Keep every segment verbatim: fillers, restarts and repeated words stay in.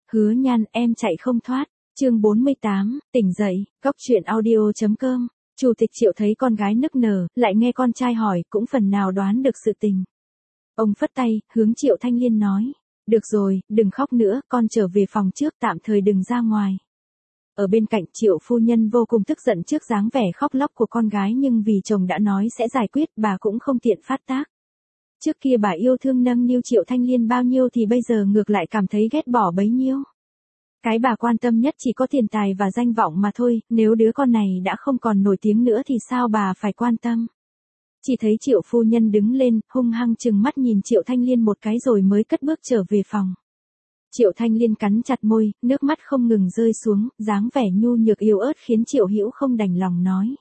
Hứa Nhan, em chạy không thoát. Chương bốn mươi tám, tỉnh dậy, góc truyện audio chấm com. Chủ tịch Triệu thấy con gái nức nở, lại nghe con trai hỏi, cũng phần nào đoán được sự tình. Ông phất tay, hướng Triệu Thanh Liên nói, được rồi, đừng khóc nữa, con trở về phòng trước, tạm thời đừng ra ngoài. Ở bên cạnh, Triệu phu nhân vô cùng tức giận trước dáng vẻ khóc lóc của con gái, nhưng vì chồng đã nói sẽ giải quyết, bà cũng không tiện phát tác. Trước kia bà yêu thương nâng niu Triệu Thanh Liên bao nhiêu thì bây giờ ngược lại cảm thấy ghét bỏ bấy nhiêu. Cái bà quan tâm nhất chỉ có tiền tài và danh vọng mà thôi, nếu đứa con này đã không còn nổi tiếng nữa thì sao bà phải quan tâm. Chỉ thấy Triệu phu nhân đứng lên, hung hăng trừng mắt nhìn Triệu Thanh Liên một cái rồi mới cất bước trở về phòng. Triệu Thanh Liên cắn chặt môi, nước mắt không ngừng rơi xuống, dáng vẻ nhu nhược yếu ớt khiến Triệu Hữu không đành lòng nói.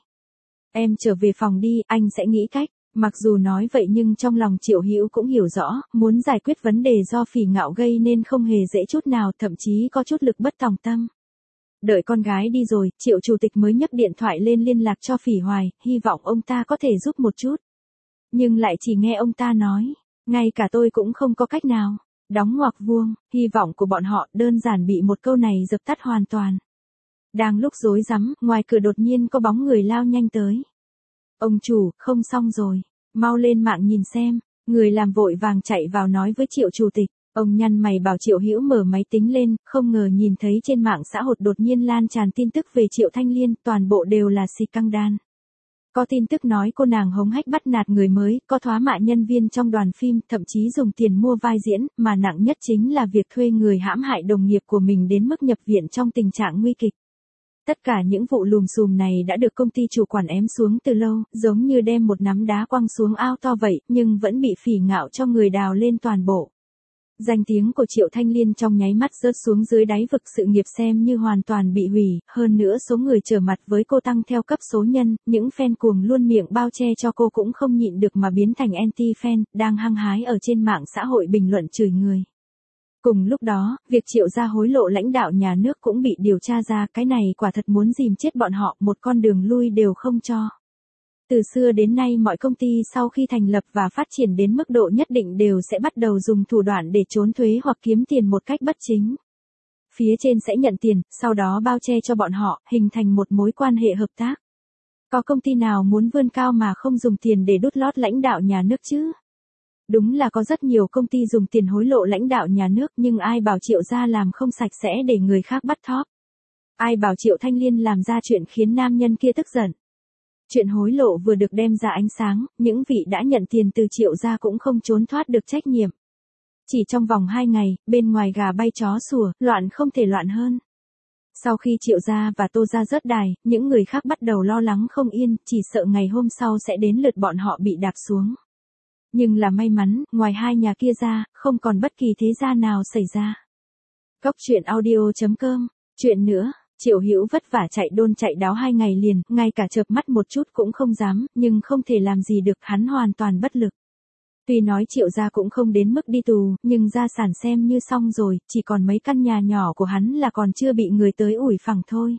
Em trở về phòng đi, anh sẽ nghĩ cách. Mặc dù nói vậy nhưng trong lòng Triệu Hữu cũng hiểu rõ, muốn giải quyết vấn đề do Phỉ Ngạo gây nên không hề dễ chút nào, thậm chí có chút lực bất tòng tâm. Đợi con gái đi rồi, Triệu chủ tịch mới nhấc điện thoại lên liên lạc cho Phỉ Hoài, hy vọng ông ta có thể giúp một chút. Nhưng lại chỉ nghe ông ta nói, ngay cả tôi cũng không có cách nào. Đóng ngoặc vuông, hy vọng của bọn họ đơn giản bị một câu này dập tắt hoàn toàn. Đang lúc rối rắm, ngoài cửa đột nhiên có bóng người lao nhanh tới. Ông chủ, không xong rồi, mau lên mạng nhìn xem. Người làm vội vàng chạy vào nói với Triệu chủ tịch. Ông nhăn mày bảo Triệu Hữu mở máy tính lên, không ngờ nhìn thấy trên mạng xã hội đột nhiên lan tràn tin tức về Triệu Thanh Liên, toàn bộ đều là xì căng đan. Có tin tức nói cô nàng hống hách bắt nạt người mới, có thoá mạ nhân viên trong đoàn phim, thậm chí dùng tiền mua vai diễn, mà nặng nhất chính là việc thuê người hãm hại đồng nghiệp của mình đến mức nhập viện trong tình trạng nguy kịch. Tất cả những vụ lùm xùm này đã được công ty chủ quản ém xuống từ lâu, giống như đem một nắm đá quăng xuống ao to vậy, nhưng vẫn bị Phỉ Ngạo cho người đào lên toàn bộ. Danh tiếng của Triệu Thanh Liên trong nháy mắt rớt xuống dưới đáy vực, sự nghiệp xem như hoàn toàn bị hủy, hơn nữa số người trở mặt với cô tăng theo cấp số nhân, những fan cuồng luôn miệng bao che cho cô cũng không nhịn được mà biến thành anti-fan, đang hăng hái ở trên mạng xã hội bình luận chửi người. Cùng lúc đó, việc Triệu gia hối lộ lãnh đạo nhà nước cũng bị điều tra ra, cái này quả thật muốn dìm chết bọn họ, một con đường lui đều không cho. Từ xưa đến nay mọi công ty sau khi thành lập và phát triển đến mức độ nhất định đều sẽ bắt đầu dùng thủ đoạn để trốn thuế hoặc kiếm tiền một cách bất chính. Phía trên sẽ nhận tiền, sau đó bao che cho bọn họ, hình thành một mối quan hệ hợp tác. Có công ty nào muốn vươn cao mà không dùng tiền để đút lót lãnh đạo nhà nước chứ? Đúng là có rất nhiều công ty dùng tiền hối lộ lãnh đạo nhà nước, nhưng ai bảo Triệu gia làm không sạch sẽ để người khác bắt thóp? Ai bảo Triệu Thanh Liên làm ra chuyện khiến nam nhân kia tức giận? Chuyện hối lộ vừa được đem ra ánh sáng, những vị đã nhận tiền từ Triệu gia cũng không trốn thoát được trách nhiệm. Chỉ trong vòng hai ngày, bên ngoài gà bay chó sủa, loạn không thể loạn hơn. Sau khi Triệu gia và Tô gia rớt đài, những người khác bắt đầu lo lắng không yên, chỉ sợ ngày hôm sau sẽ đến lượt bọn họ bị đạp xuống. Nhưng là may mắn, ngoài hai nhà kia ra, không còn bất kỳ thế gia nào xảy ra. Góc truyện audio chấm com. Chuyện nữa, Triệu Hữu vất vả chạy đôn chạy đáo hai ngày liền, ngay cả chợp mắt một chút cũng không dám, nhưng không thể làm gì được, hắn hoàn toàn bất lực. Tuy nói Triệu gia cũng không đến mức đi tù, nhưng gia sản xem như xong rồi, chỉ còn mấy căn nhà nhỏ của hắn là còn chưa bị người tới ủi phẳng thôi.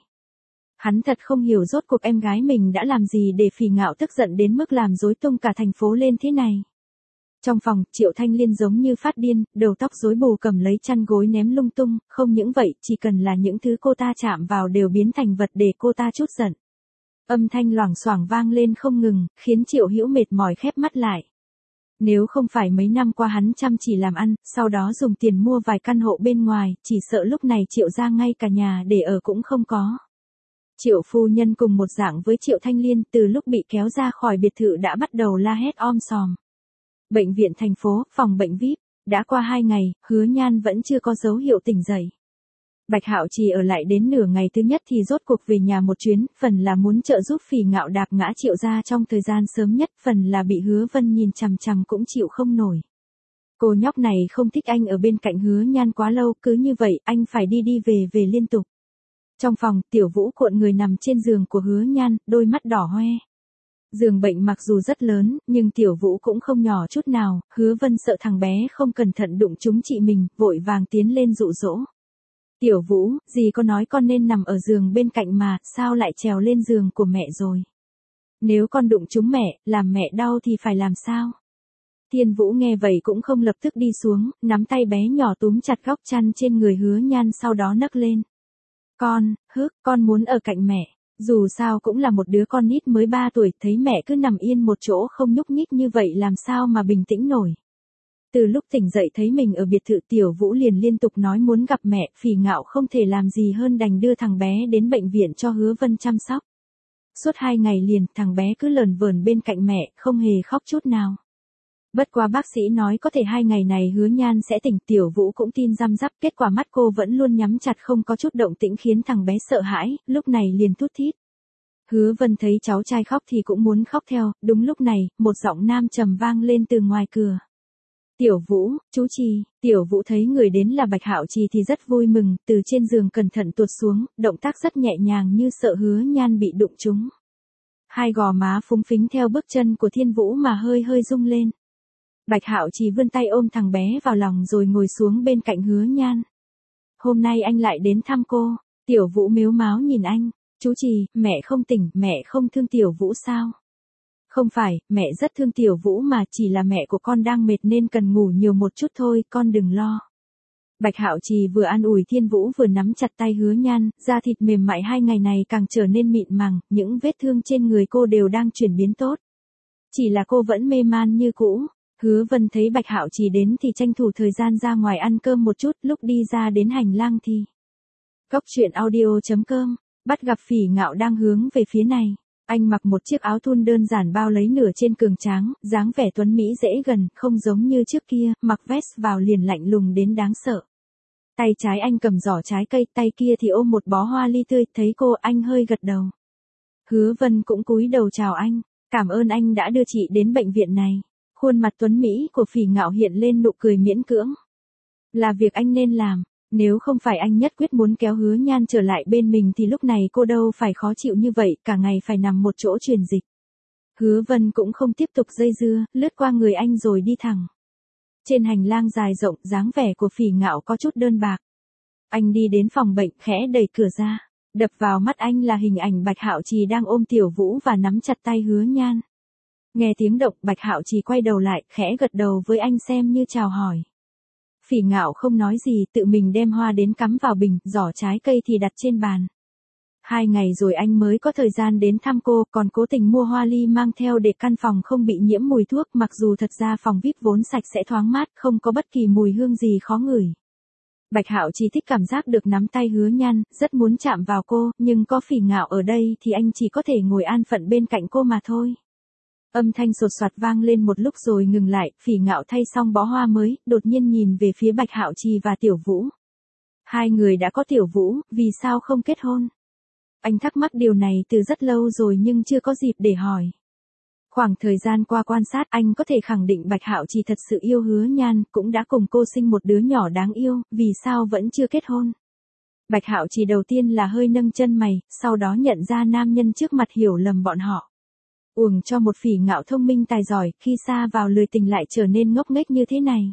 Hắn thật không hiểu rốt cuộc em gái mình đã làm gì để Phỉ Ngạo tức giận đến mức làm rối tung cả thành phố lên thế này. Trong phòng, Triệu Thanh Liên giống như phát điên, đầu tóc rối bù cầm lấy chăn gối ném lung tung, không những vậy, chỉ cần là những thứ cô ta chạm vào đều biến thành vật để cô ta trút giận. Âm thanh loảng xoảng vang lên không ngừng, khiến Triệu Hữu mệt mỏi khép mắt lại. Nếu không phải mấy năm qua hắn chăm chỉ làm ăn, sau đó dùng tiền mua vài căn hộ bên ngoài, chỉ sợ lúc này Triệu gia ngay cả nhà để ở cũng không có. Triệu phu nhân cùng một dạng với Triệu Thanh Liên, từ lúc bị kéo ra khỏi biệt thự đã bắt đầu la hét om sòm. Bệnh viện thành phố, phòng bệnh vi ai pi, đã qua hai ngày, Hứa Nhan vẫn chưa có dấu hiệu tỉnh dậy. Bạch Hạo chỉ ở lại đến nửa ngày thứ nhất thì rốt cuộc về nhà một chuyến, phần là muốn trợ giúp Phỉ Ngạo đạp ngã Triệu gia trong thời gian sớm nhất, phần là bị Hứa Vân nhìn chằm chằm cũng chịu không nổi. Cô nhóc này không thích anh ở bên cạnh Hứa Nhan quá lâu, cứ như vậy anh phải đi đi về về liên tục. Trong phòng, Tiểu Vũ cuộn người nằm trên giường của Hứa Nhan, đôi mắt đỏ hoe. Giường bệnh mặc dù rất lớn, nhưng Tiểu Vũ cũng không nhỏ chút nào, Hứa Vân sợ thằng bé không cẩn thận đụng trúng chị mình, vội vàng tiến lên dụ dỗ. Tiểu Vũ, dì có nói con nên nằm ở giường bên cạnh mà, sao lại trèo lên giường của mẹ rồi? Nếu con đụng trúng mẹ, làm mẹ đau thì phải làm sao? Thiên Vũ nghe vậy cũng không lập tức đi xuống, nắm tay bé nhỏ túm chặt góc chăn trên người Hứa Nhan sau đó nấc lên. Con, hức, con muốn ở cạnh mẹ. Dù sao cũng là một đứa con nít mới ba tuổi, thấy mẹ cứ nằm yên một chỗ không nhúc nhích như vậy làm sao mà bình tĩnh nổi. Từ lúc tỉnh dậy thấy mình ở biệt thự Tiểu Vũ liền liên tục nói muốn gặp mẹ, Phỉ Ngạo không thể làm gì hơn đành đưa thằng bé đến bệnh viện cho Hứa Vân chăm sóc. Suốt hai ngày liền, thằng bé cứ lờn vờn bên cạnh mẹ, không hề khóc chút nào. Bất quá bác sĩ nói có thể hai ngày này Hứa Nhan sẽ tỉnh, Tiểu Vũ cũng tin răm rắp, kết quả mắt cô vẫn luôn nhắm chặt không có chút động tĩnh khiến thằng bé sợ hãi, lúc này liền thút thít. Hứa Vân thấy cháu trai khóc thì cũng muốn khóc theo, đúng lúc này, một giọng nam trầm vang lên từ ngoài cửa. Tiểu Vũ, chú Trì. Tiểu Vũ thấy người đến là Bạch Hạo Trì thì rất vui mừng, từ trên giường cẩn thận tuột xuống, động tác rất nhẹ nhàng như sợ Hứa Nhan bị đụng trúng. Hai gò má phúng phính theo bước chân của Thiên Vũ mà hơi hơi rung lên. Bạch Hạo Trì vươn tay ôm thằng bé vào lòng rồi ngồi xuống bên cạnh Hứa Nhan. Hôm nay anh lại đến thăm cô. Tiểu Vũ mếu máo nhìn anh. Chú Trì, mẹ không tỉnh, mẹ không thương Tiểu Vũ sao? Không phải, mẹ rất thương Tiểu Vũ mà, chỉ là mẹ của con đang mệt nên cần ngủ nhiều một chút thôi, con đừng lo. Bạch Hạo Trì vừa an ủi Thiên Vũ vừa nắm chặt tay Hứa Nhan, da thịt mềm mại hai ngày này càng trở nên mịn màng, những vết thương trên người cô đều đang chuyển biến tốt. Chỉ là cô vẫn mê man như cũ. Hứa Vân thấy Bạch Hạo Trì đến thì tranh thủ thời gian ra ngoài ăn cơm một chút, lúc đi ra đến hành lang thì Cốc truyện audio chấm com, bắt gặp Phỉ Ngạo đang hướng về phía này. Anh mặc một chiếc áo thun đơn giản bao lấy nửa trên cường tráng, dáng vẻ tuấn mỹ dễ gần, không giống như trước kia, mặc vest vào liền lạnh lùng đến đáng sợ. Tay trái anh cầm giỏ trái cây, tay kia thì ôm một bó hoa ly tươi, thấy cô anh hơi gật đầu. Hứa Vân cũng cúi đầu chào anh, cảm ơn anh đã đưa chị đến bệnh viện này. Khuôn mặt tuấn Mỹ của Phỉ Ngạo hiện lên nụ cười miễn cưỡng. Là việc anh nên làm, nếu không phải anh nhất quyết muốn kéo Hứa Nhan trở lại bên mình thì lúc này cô đâu phải khó chịu như vậy, cả ngày phải nằm một chỗ truyền dịch. Hứa Vân cũng không tiếp tục dây dưa, lướt qua người anh rồi đi thẳng. Trên hành lang dài rộng, dáng vẻ của Phỉ Ngạo có chút đơn bạc. Anh đi đến phòng bệnh, khẽ đẩy cửa ra. Đập vào mắt anh là hình ảnh Bạch Hạo Trì đang ôm Tiểu Vũ và nắm chặt tay Hứa Nhan. Nghe tiếng động, Bạch Hạo Trì quay đầu lại, khẽ gật đầu với anh xem như chào hỏi. Phỉ Ngạo không nói gì, tự mình đem hoa đến cắm vào bình, giỏ trái cây thì đặt trên bàn. Hai ngày rồi anh mới có thời gian đến thăm cô, còn cố tình mua hoa ly mang theo để căn phòng không bị nhiễm mùi thuốc, mặc dù thật ra phòng vi ai pi vốn sạch sẽ thoáng mát, không có bất kỳ mùi hương gì khó ngửi. Bạch Hạo Trì thích cảm giác được nắm tay Hứa Nhan, rất muốn chạm vào cô, nhưng có Phỉ Ngạo ở đây thì anh chỉ có thể ngồi an phận bên cạnh cô mà thôi. Âm thanh sột soạt vang lên một lúc rồi ngừng lại, Phỉ Ngạo thay xong bó hoa mới, đột nhiên nhìn về phía Bạch Hạo Trì và Tiểu Vũ. Hai người đã có Tiểu Vũ, vì sao không kết hôn? Anh thắc mắc điều này từ rất lâu rồi nhưng chưa có dịp để hỏi. Khoảng thời gian qua quan sát anh có thể khẳng định Bạch Hạo Trì thật sự yêu Hứa Nhan, cũng đã cùng cô sinh một đứa nhỏ đáng yêu, vì sao vẫn chưa kết hôn? Bạch Hạo Trì đầu tiên là hơi nâng chân mày, sau đó nhận ra nam nhân trước mặt hiểu lầm bọn họ. Uổng cho một Phỉ Ngạo thông minh tài giỏi, khi xa vào lười tình lại trở nên ngốc nghếch như thế này.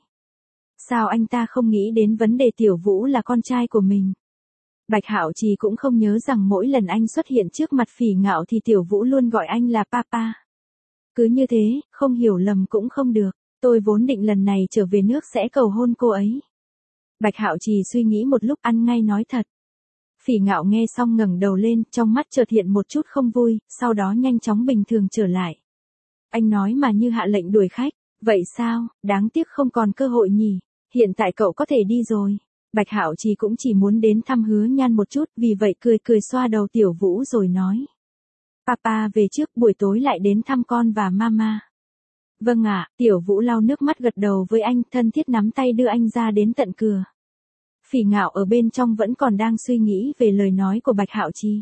Sao anh ta không nghĩ đến vấn đề Tiểu Vũ là con trai của mình? Bạch Hạo Trì cũng không nhớ rằng mỗi lần anh xuất hiện trước mặt Phỉ Ngạo thì Tiểu Vũ luôn gọi anh là papa. Cứ như thế, không hiểu lầm cũng không được, tôi vốn định lần này trở về nước sẽ cầu hôn cô ấy. Bạch Hạo Trì suy nghĩ một lúc ăn ngay nói thật. Phỉ Ngạo nghe xong ngẩng đầu lên, trong mắt chợt hiện một chút không vui, sau đó nhanh chóng bình thường trở lại. Anh nói mà như hạ lệnh đuổi khách, vậy sao, đáng tiếc không còn cơ hội nhỉ, hiện tại cậu có thể đi rồi. Bạch Hạo Trì cũng chỉ muốn đến thăm Hứa Nhan một chút, vì vậy cười cười xoa đầu Tiểu Vũ rồi nói. Papa về trước, buổi tối lại đến thăm con và mama. Vâng ạ, Tiểu Vũ lau nước mắt gật đầu với anh, thân thiết nắm tay đưa anh ra đến tận cửa. Phỉ Ngạo ở bên trong vẫn còn đang suy nghĩ về lời nói của Bạch Hạo Trì.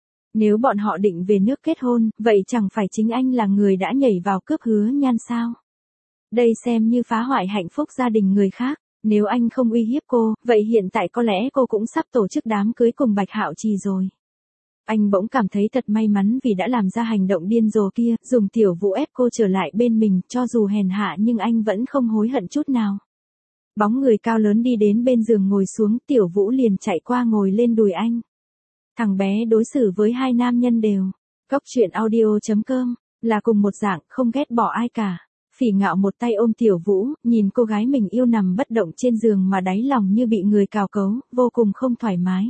Nếu bọn họ định về nước kết hôn, vậy chẳng phải chính anh là người đã nhảy vào cướp Hứa Nhan sao? Đây xem như phá hoại hạnh phúc gia đình người khác. Nếu anh không uy hiếp cô, vậy hiện tại có lẽ cô cũng sắp tổ chức đám cưới cùng Bạch Hạo Trì rồi. Anh bỗng cảm thấy thật may mắn vì đã làm ra hành động điên rồ kia, dùng Tiểu Vũ ép cô trở lại bên mình, cho dù hèn hạ nhưng anh vẫn không hối hận chút nào. Bóng người cao lớn đi đến bên giường ngồi xuống, Tiểu Vũ liền chạy qua ngồi lên đùi anh. Thằng bé đối xử với hai nam nhân đều. Cốc truyện audio chấm com, là cùng một dạng, không ghét bỏ ai cả. Phỉ Ngạo một tay ôm Tiểu Vũ, nhìn cô gái mình yêu nằm bất động trên giường mà đáy lòng như bị người cào cấu, vô cùng không thoải mái.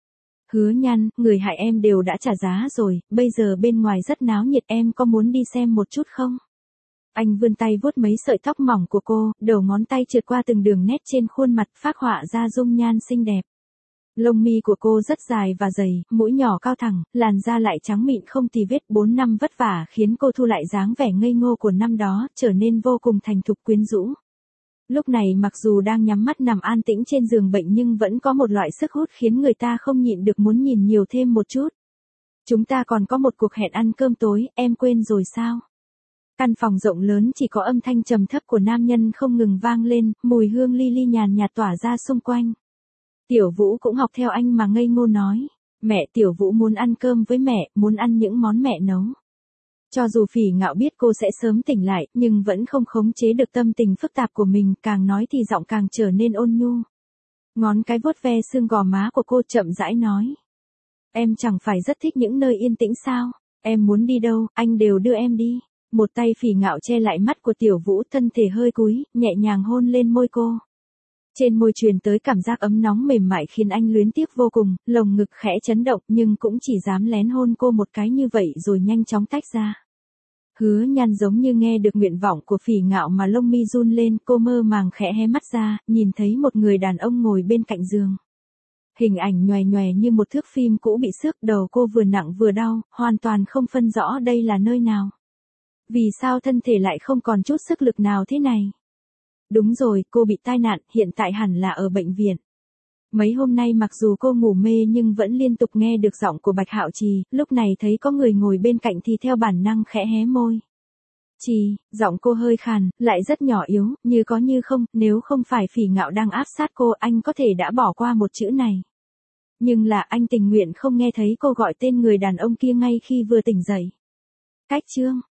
Hứa Nhan, người hại em đều đã trả giá rồi, bây giờ bên ngoài rất náo nhiệt, em có muốn đi xem một chút không? Anh vươn tay vuốt mấy sợi tóc mỏng của cô, đầu ngón tay trượt qua từng đường nét trên khuôn mặt, phác họa ra dung nhan xinh đẹp. Lông mi của cô rất dài và dày, mũi nhỏ cao thẳng, làn da lại trắng mịn không tì vết. Bốn năm vất vả khiến cô thu lại dáng vẻ ngây ngô của năm đó, trở nên vô cùng thành thục quyến rũ. Lúc này mặc dù đang nhắm mắt nằm an tĩnh trên giường bệnh nhưng vẫn có một loại sức hút khiến người ta không nhịn được muốn nhìn nhiều thêm một chút. Chúng ta còn có một cuộc hẹn ăn cơm tối, em quên rồi sao? Căn phòng rộng lớn chỉ có âm thanh trầm thấp của nam nhân không ngừng vang lên, mùi hương li li nhàn nhạt tỏa ra xung quanh. Tiểu Vũ cũng học theo anh mà ngây ngô nói, mẹ, Tiểu Vũ muốn ăn cơm với mẹ, muốn ăn những món mẹ nấu. Cho dù Phỉ Ngạo biết cô sẽ sớm tỉnh lại, nhưng vẫn không khống chế được tâm tình phức tạp của mình, càng nói thì giọng càng trở nên ôn nhu. Ngón cái vuốt ve xương gò má của cô chậm rãi nói. Em chẳng phải rất thích những nơi yên tĩnh sao? Em muốn đi đâu, anh đều đưa em đi. Một tay Phỉ Ngạo che lại mắt của Tiểu Vũ, thân thể hơi cúi, nhẹ nhàng hôn lên môi cô. Trên môi truyền tới cảm giác ấm nóng mềm mại khiến anh luyến tiếc vô cùng, lồng ngực khẽ chấn động nhưng cũng chỉ dám lén hôn cô một cái như vậy rồi nhanh chóng tách ra. Hứa Nhan giống như nghe được nguyện vọng của Phỉ Ngạo mà lông mi run lên, cô mơ màng khẽ hé mắt ra, nhìn thấy một người đàn ông ngồi bên cạnh giường. Hình ảnh nhòe nhòe như một thước phim cũ bị xước, đầu cô vừa nặng vừa đau, hoàn toàn không phân rõ đây là nơi nào. Vì sao thân thể lại không còn chút sức lực nào thế này? Đúng rồi, cô bị tai nạn, hiện tại hẳn là ở bệnh viện. Mấy hôm nay mặc dù cô ngủ mê nhưng vẫn liên tục nghe được giọng của Bạch Hạo Trì, lúc này thấy có người ngồi bên cạnh thì theo bản năng khẽ hé môi. Trì, giọng cô hơi khàn, lại rất nhỏ yếu, như có như không, nếu không phải Phỉ Ngạo đang áp sát cô anh có thể đã bỏ qua một chữ này. Nhưng là anh tình nguyện không nghe thấy cô gọi tên người đàn ông kia ngay khi vừa tỉnh dậy. Cách chương